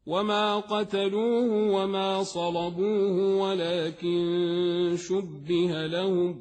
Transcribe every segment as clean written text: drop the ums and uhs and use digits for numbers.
وما قتلوه وما صلبوه ولكن شبه لهم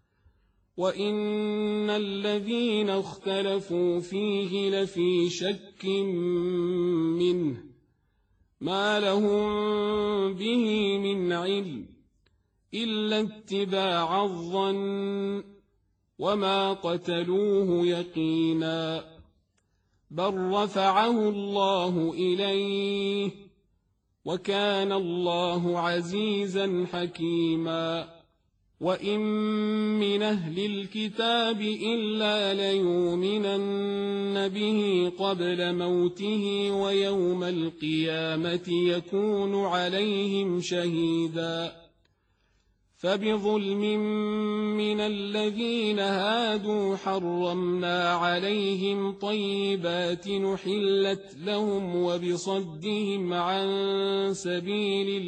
وإن الذين اختلفوا فيه لفي شك منه ما لهم به من علم إلا اتباع الظن وما قتلوه يقينا بل رفعه الله إليه وكان الله عزيزا حكيما وإن من أهل الكتاب إلا ليؤمنن به قبل موته ويوم القيامة يكون عليهم شهيدا فبظلم من الذين هادوا حرمنا عليهم طيبات نحلت لهم وبصدهم عن سبيل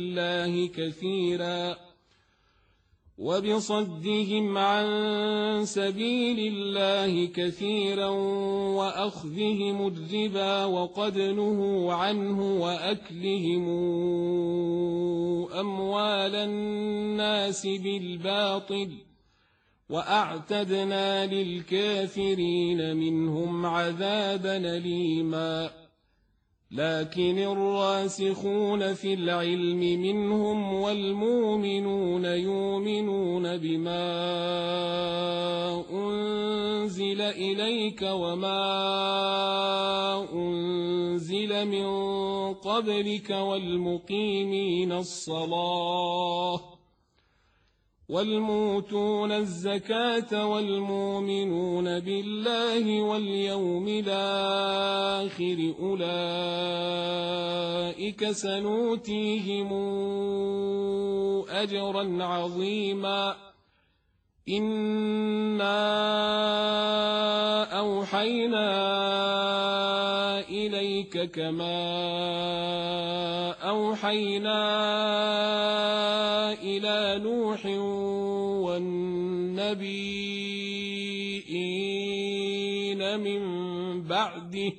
الله كثيرا وأخذهم الربا وقد نهوا عنه وأكلهم أموال الناس بالباطل وأعتدنا للكافرين منهم عذابا أليما لكن الراسخون في العلم منهم والمؤمنون يؤمنون بما أنزل إليك وما أنزل من قبلك والمقيمين الصلاة والمؤتون الزكاة والمؤمنون بالله واليوم الآخر أولئك سنؤتيهم أجرا عظيما إنا أوحينا إليك كما أوحينا إلى نوح والنبيين من بعده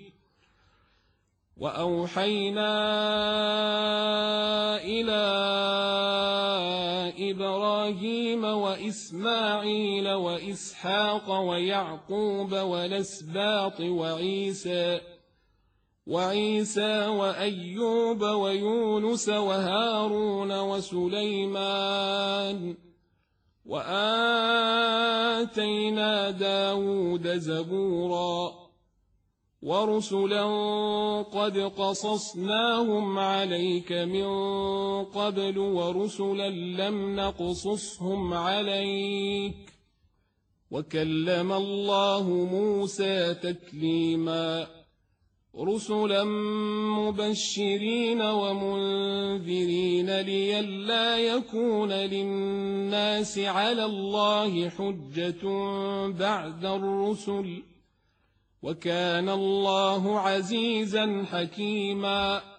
وأوحينا إلى إبراهيم وإسماعيل وإسحاق ويعقوب والأسباط وعيسى وأيوب ويونس وهارون وسليمان وآتينا داود زبورا ورسلا قد قصصناهم عليك من قبل ورسلا لم نقصصهم عليك وكلم الله موسى تكليما رسلا مبشرين ومنذرين لئلا يكون للناس على الله حجة بعد الرسل وكان الله عزيزا حكيما